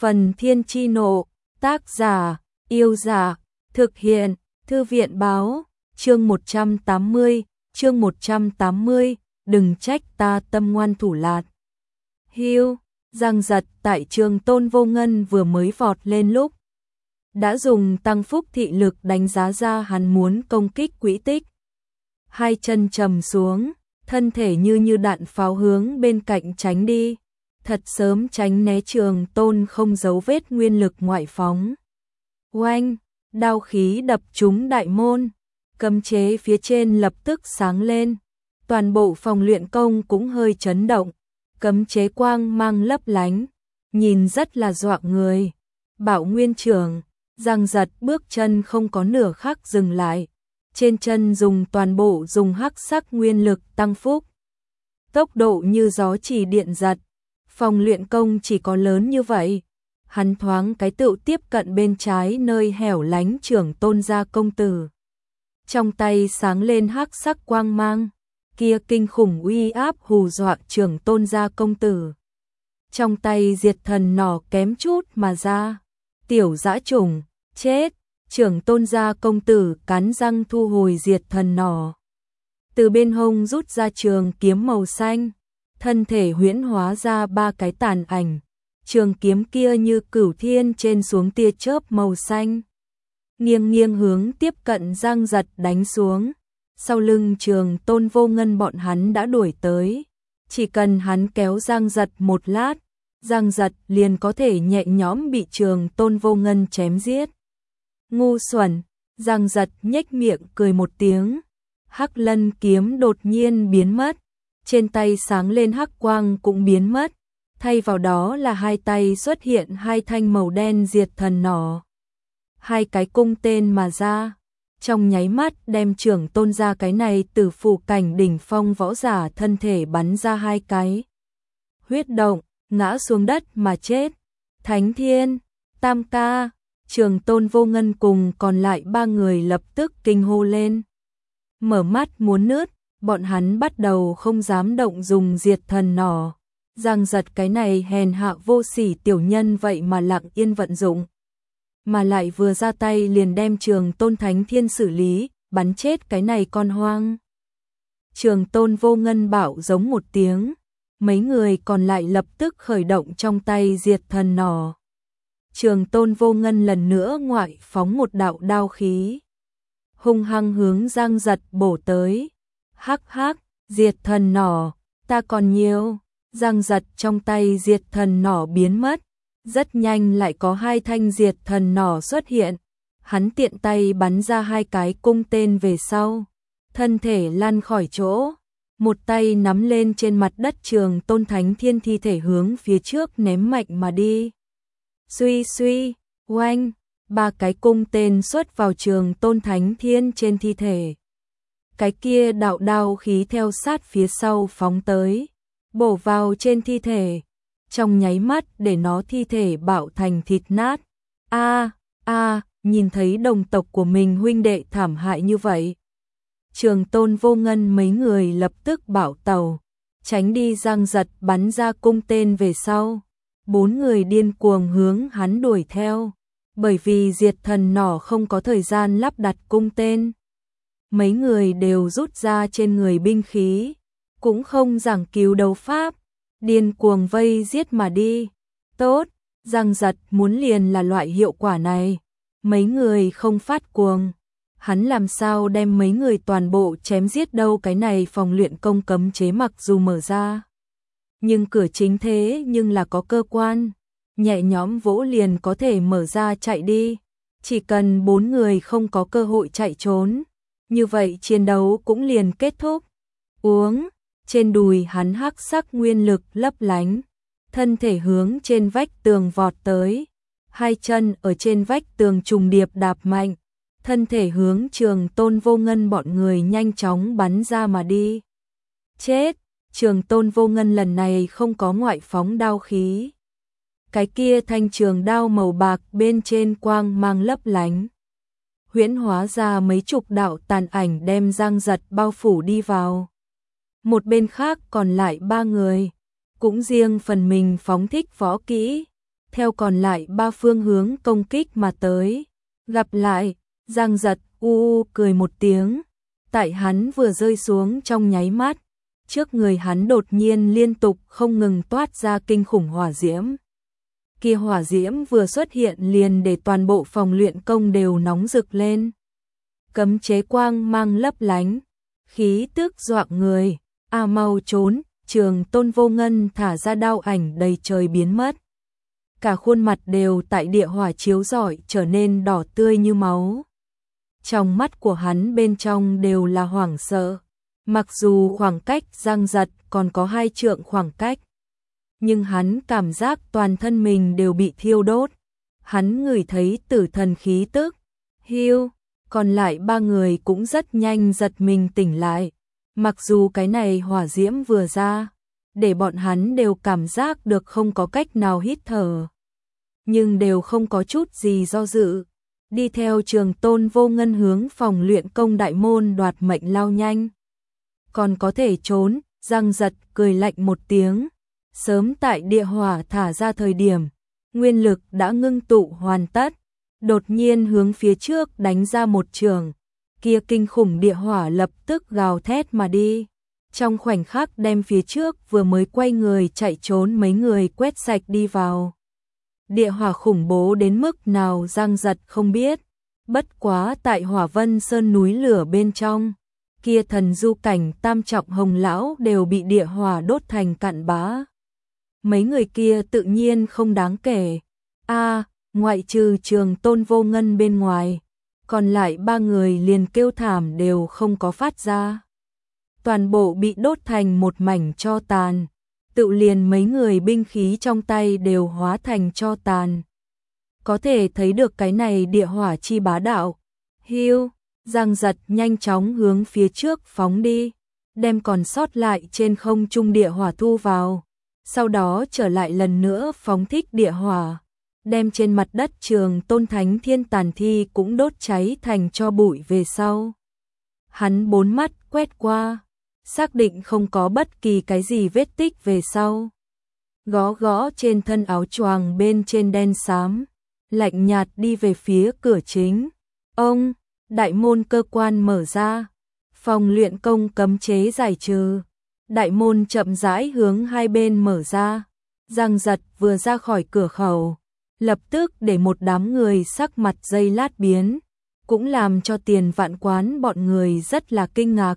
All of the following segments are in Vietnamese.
Phần Thiên Chi Nộ, tác giả, Yêu Giả, thực hiện, Thư viện Báo, chương 180, đừng trách ta tâm ngoan thủ lạt. Hưu, Giang Giật tại Trường Tôn Vô Ngân vừa mới vọt lên lúc, đã dùng tăng phúc thị lực đánh giá ra hắn muốn công kích quỹ tích. Hai chân trầm xuống, thân thể như đạn pháo hướng bên cạnh tránh đi. Thật sớm tránh né Trường Tôn không giấu vết nguyên lực ngoại phóng. Oanh, đao khí đập trúng đại môn, cấm chế phía trên lập tức sáng lên. Toàn bộ phòng luyện công cũng hơi chấn động, cấm chế quang mang lấp lánh, nhìn rất là dọa người. Bảo Nguyên Trưởng, Giang Giật bước chân không có nửa khắc dừng lại, trên chân toàn bộ dùng hắc sắc nguyên lực tăng phúc. Tốc độ như gió chỉ điện giật, phòng luyện công chỉ có lớn như vậy. Hắn thoáng cái tựu tiếp cận bên trái nơi hẻo lánh Trưởng Tôn gia công tử. Trong tay sáng lên hắc sắc quang mang, kia kinh khủng uy áp hù dọa Trưởng Tôn gia công tử. Trong tay diệt thần nỏ kém chút mà ra, tiểu dã trùng, chết. Trưởng Tôn gia công tử cắn răng thu hồi diệt thần nỏ. Từ bên hông rút ra trường kiếm màu xanh, thân thể huyễn hóa ra ba cái tàn ảnh. Trường kiếm kia như cửu thiên trên xuống tia chớp màu xanh, nghiêng hướng tiếp cận Giang Giật đánh xuống. Sau lưng Trường Tôn Vô Ngân bọn hắn đã đuổi tới, chỉ cần hắn kéo Giang Giật một lát, Giang Giật liền có thể nhẹ nhõm bị Trường Tôn Vô Ngân chém giết. Ngu xuẩn, Giang Giật nhếch miệng cười một tiếng. Hắc Lân kiếm đột nhiên biến mất, trên tay sáng lên hắc quang cũng biến mất, thay vào đó là hai tay xuất hiện hai thanh màu đen diệt thần nỏ. Hai cái cung tên mà ra, trong nháy mắt đem Trưởng Tôn ra cái này từ phù cảnh đỉnh phong võ giả thân thể bắn ra hai cái. Huyết động, ngã xuống đất mà chết. Thánh Thiên, Tam Ca, Trường Tôn Vô Ngân cùng còn lại ba người lập tức kinh hô lên. Mở mắt muốn nứt, bọn hắn bắt đầu không dám động dùng diệt thần nỏ. Giang Giật cái này hèn hạ vô sỉ tiểu nhân vậy mà lặng yên vận dụng. Mà lại vừa ra tay liền đem Trường Tôn Thánh Thiên xử lý, bắn chết cái này con hoang. Trường Tôn Vô Ngân bảo giống một tiếng, mấy người còn lại lập tức khởi động trong tay diệt thần nỏ. Trường Tôn Vô Ngân lần nữa ngoại phóng một đạo đao khí, hung hăng hướng Giang Giật bổ tới. Hắc hắc, diệt thần nỏ, ta còn nhiều. Giang Giật trong tay diệt thần nỏ biến mất, rất nhanh lại có hai thanh diệt thần nỏ xuất hiện. Hắn tiện tay bắn ra hai cái cung tên về sau, thân thể lăn khỏi chỗ, một tay nắm lên trên mặt đất Trường Tôn Thánh Thiên thi thể hướng phía trước ném mạnh mà đi. Suy suy, oanh, ba cái cung tên xuất vào Trường Tôn Thánh Thiên trên thi thể. Cái kia đạo đao khí theo sát phía sau phóng tới, bổ vào trên thi thể, trong nháy mắt để nó thi thể bạo thành thịt nát. Nhìn thấy đồng tộc của mình huynh đệ thảm hại như vậy, Trường Tôn Vô Ngân mấy người lập tức bảo tàu, tránh đi Giang Giật bắn ra cung tên về sau. Bốn người điên cuồng hướng hắn đuổi theo, bởi vì diệt thần nỏ không có thời gian lắp đặt cung tên. Mấy người đều rút ra trên người binh khí, cũng không giảng cứu đấu pháp, điên cuồng vây giết mà đi. Tốt, Giang Giật muốn liền là loại hiệu quả này. Mấy người không phát cuồng, hắn làm sao đem mấy người toàn bộ chém giết đâu. Cái này phòng luyện công cấm chế mặc dù mở ra, nhưng cửa chính thế nhưng là có cơ quan, nhẹ nhõm vỗ liền có thể mở ra chạy đi. Chỉ cần bốn người không có cơ hội chạy trốn, như vậy chiến đấu cũng liền kết thúc. Uống, trên đùi hắn hắc sắc nguyên lực lấp lánh, thân thể hướng trên vách tường vọt tới, hai chân ở trên vách tường trùng điệp đạp mạnh, thân thể hướng Trường Tôn Vô Ngân bọn người nhanh chóng bắn ra mà đi. Chết, Trường Tôn Vô Ngân lần này không có ngoại phóng đao khí. Cái kia thanh trường đao màu bạc bên trên quang mang lấp lánh, huyễn hóa ra mấy chục đạo tàn ảnh đem Giang Giật bao phủ đi vào. Một bên khác còn lại ba người, cũng riêng phần mình phóng thích võ kỹ, theo còn lại 3 phương hướng công kích mà tới. Gặp lại, Giang Giật cười một tiếng, tại hắn vừa rơi xuống trong nháy mắt, trước người hắn đột nhiên liên tục không ngừng toát ra kinh khủng hỏa diễm. Kia hỏa diễm vừa xuất hiện liền để toàn bộ phòng luyện công đều nóng rực lên. Cấm chế quang mang lấp lánh, khí tức dọa người, mau trốn, Trường Tôn Vô Ngân thả ra đao ảnh đầy trời biến mất. Cả khuôn mặt đều tại địa hỏa chiếu rọi trở nên đỏ tươi như máu. Trong mắt của hắn bên trong đều là hoảng sợ, mặc dù khoảng cách Giang Giật còn có 2 trượng khoảng cách, nhưng hắn cảm giác toàn thân mình đều bị thiêu đốt. Hắn ngửi thấy tử thần khí tức. Còn lại 3 người cũng rất nhanh giật mình tỉnh lại. Mặc dù cái này hỏa diễm vừa ra, để bọn hắn đều cảm giác được không có cách nào hít thở, nhưng đều không có chút gì do dự, đi theo Trường Tôn Vô Ngân hướng phòng luyện công đại môn đoạt mệnh lao nhanh. Còn có thể trốn, Giang Giật cười lạnh một tiếng, sớm tại địa hỏa thả ra thời điểm, nguyên lực đã ngưng tụ hoàn tất, đột nhiên hướng phía trước đánh ra một trường, kia kinh khủng địa hỏa lập tức gào thét mà đi. Trong khoảnh khắc đem phía trước vừa mới quay người chạy trốn mấy người quét sạch đi vào. Địa hỏa khủng bố đến mức nào Giang Giật không biết, bất quá tại Hỏa Vân Sơn núi lửa bên trong, kia thần du cảnh tam trọng hồng lão đều bị địa hỏa đốt thành cặn bã. Mấy người kia tự nhiên không đáng kể. Ngoại trừ Trường Tôn Vô Ngân bên ngoài, còn lại 3 người liền kêu thảm đều không có phát ra. Toàn bộ bị đốt thành một mảnh tro tàn, tự liền mấy người binh khí trong tay đều hóa thành tro tàn. Có thể thấy được cái này địa hỏa chi bá đạo. Giang Giật nhanh chóng hướng phía trước phóng đi, đem còn sót lại trên không trung địa hỏa thu vào, sau đó trở lại lần nữa phóng thích địa hỏa, đem trên mặt đất Trường Tôn Thánh Thiên tàn thi cũng đốt cháy thành tro bụi về sau. Hắn 4 mắt quét qua, xác định không có bất kỳ cái gì vết tích về sau. Gõ gõ trên thân áo choàng bên trên đen xám, lạnh nhạt đi về phía cửa chính. Đại môn cơ quan mở ra, phòng luyện công cấm chế giải trừ, đại môn chậm rãi hướng hai bên mở ra. Giang Giật vừa ra khỏi cửa khẩu, lập tức để một đám người sắc mặt giây lát biến, cũng làm cho Tiền Vạn Quán bọn người rất là kinh ngạc.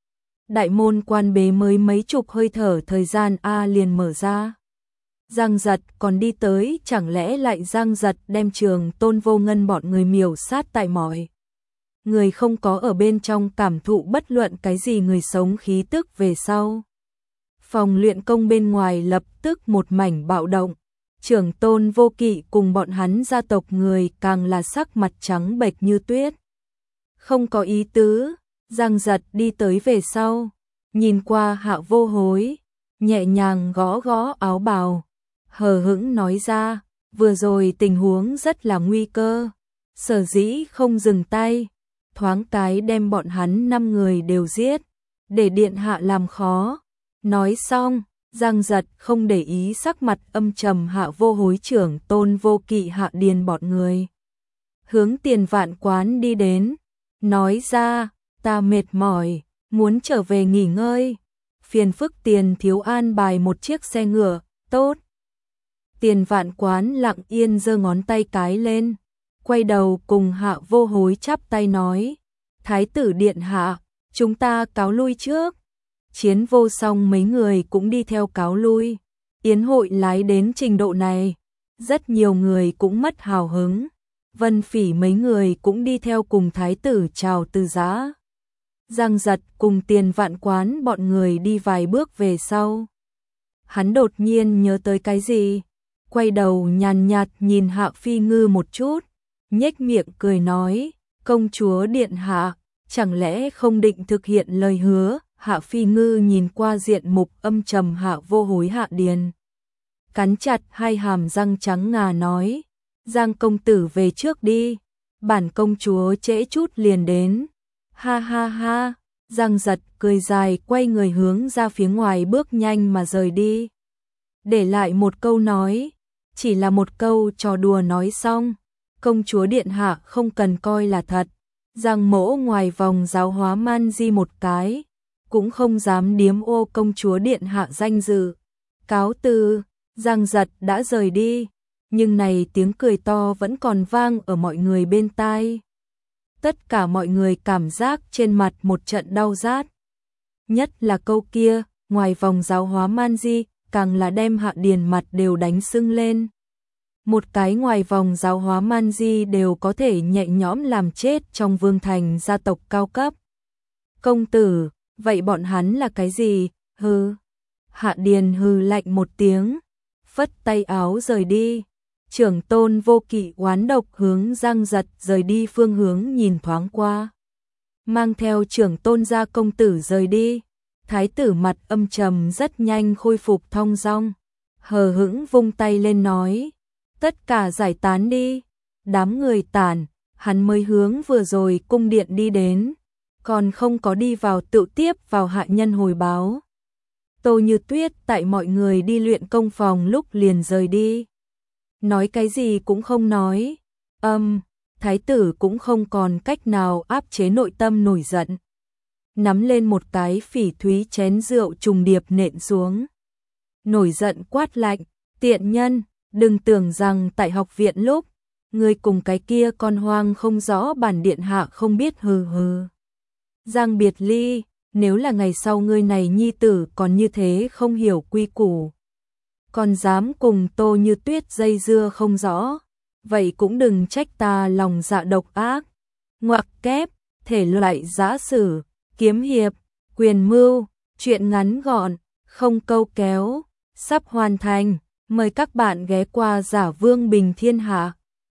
Đại môn quan bế mới mấy chục hơi thở thời gian liền mở ra. Giang Giật còn đi tới, chẳng lẽ lại Giang Giật đem Trường Tôn Vô Ngân bọn người miểu sát tại mọi người không có ở bên trong cảm thụ bất luận cái gì người sống khí tức về sau. Phòng luyện công bên ngoài lập tức một mảnh bạo động, Trưởng Tôn Vô Kỵ cùng bọn hắn gia tộc người càng là sắc mặt trắng bệch như tuyết. Không có ý tứ, Giang Giật đi tới về sau, nhìn qua Hạ Vô Hối, nhẹ nhàng gõ gõ áo bào, hờ hững nói ra, vừa rồi tình huống rất là nguy cơ, sở dĩ không dừng tay, thoáng cái đem bọn hắn 5 người đều giết, để điện hạ làm khó. Nói xong, Giang Giật không để ý sắc mặt âm trầm Hạ Vô Hối, Trưởng Tôn Vô Kỵ, Hạ Điền bọn người. Hướng Tiền Vạn Quán đi đến, nói ra, ta mệt mỏi, muốn trở về nghỉ ngơi, phiền phức Tiền thiếu an bài một chiếc xe ngựa, tốt. Tiền Vạn Quán lặng yên giơ ngón tay cái lên, quay đầu cùng Hạ Vô Hối chắp tay nói, Thái tử điện hạ, chúng ta cáo lui trước. Chiến Vô Song mấy người cũng đi theo cáo lui. Yến hội lái đến trình độ này, rất nhiều người cũng mất hào hứng. Vân Phỉ mấy người cũng đi theo cùng thái tử chào từ giã. Giang Giật cùng Tiền Vạn Quán bọn người đi vài bước về sau. Hắn đột nhiên nhớ tới cái gì, quay đầu nhàn nhạt nhìn Hạ Phi Ngư một chút, nhếch miệng cười nói, công chúa điện hạ, chẳng lẽ không định thực hiện lời hứa. Hạ Phi Ngư nhìn qua diện mục âm trầm Hạ Vô Hối, Hạ Điền, cắn chặt hai hàm răng trắng ngà nói, Giang công tử về trước đi, bản công chúa trễ chút liền đến. Ha ha ha, Giang Giật cười dài quay người hướng ra phía ngoài bước nhanh mà rời đi, để lại một câu nói, chỉ là một câu trò đùa nói xong, công chúa điện hạ không cần coi là thật. Giang Mỗ ngoài vòng giáo hóa man di một cái, cũng không dám điếm ô công chúa điện hạ danh dự. Cáo từ, Giang Giật đã rời đi, nhưng này tiếng cười to vẫn còn vang ở mọi người bên tai. Tất cả mọi người cảm giác trên mặt một trận đau rát. Nhất là câu kia, ngoài vòng giáo hóa man di, càng là đem Hạ Điền mặt đều đánh sưng lên. Một cái ngoài vòng giáo hóa man di đều có thể nhẹ nhõm làm chết trong vương thành gia tộc cao cấp. Công tử, vậy bọn hắn là cái gì? Hừ. Hạ Điền hừ lạnh một tiếng, phất tay áo rời đi. Trưởng tôn Vô Kỵ oán độc hướng Giang Giật rời đi phương hướng nhìn thoáng qua. Mang theo trưởng tôn gia công tử rời đi. Thái tử mặt âm trầm rất nhanh khôi phục thong dong. Hờ hững vung tay lên nói. Tất cả giải tán đi. Đám người tản, hắn mới hướng vừa rồi cung điện đi đến. Còn không có đi vào tự tiếp vào hạ nhân hồi báo. Tô Như Tuyết tại mọi người đi luyện công phòng lúc liền rời đi. Nói cái gì cũng không nói. Thái tử cũng không còn cách nào áp chế nội tâm nổi giận. Nắm lên một cái phỉ thúy chén rượu trùng điệp nện xuống. Nổi giận quát lạnh, tiện nhân, đừng tưởng rằng tại học viện lúc, ngươi cùng cái kia con hoang không rõ bản điện hạ không biết hừ hừ. Giang Biệt Ly, nếu là ngày sau ngươi này nhi tử còn như thế không hiểu quy củ, còn dám cùng Tô Như Tuyết dây dưa không rõ, vậy cũng đừng trách ta lòng dạ độc ác. Ngoặc kép, thể loại giã sử, kiếm hiệp, quyền mưu, truyện ngắn gọn, không câu kéo, sắp hoàn thành, mời các bạn ghé qua Giả Vương Bình Thiên Hạ.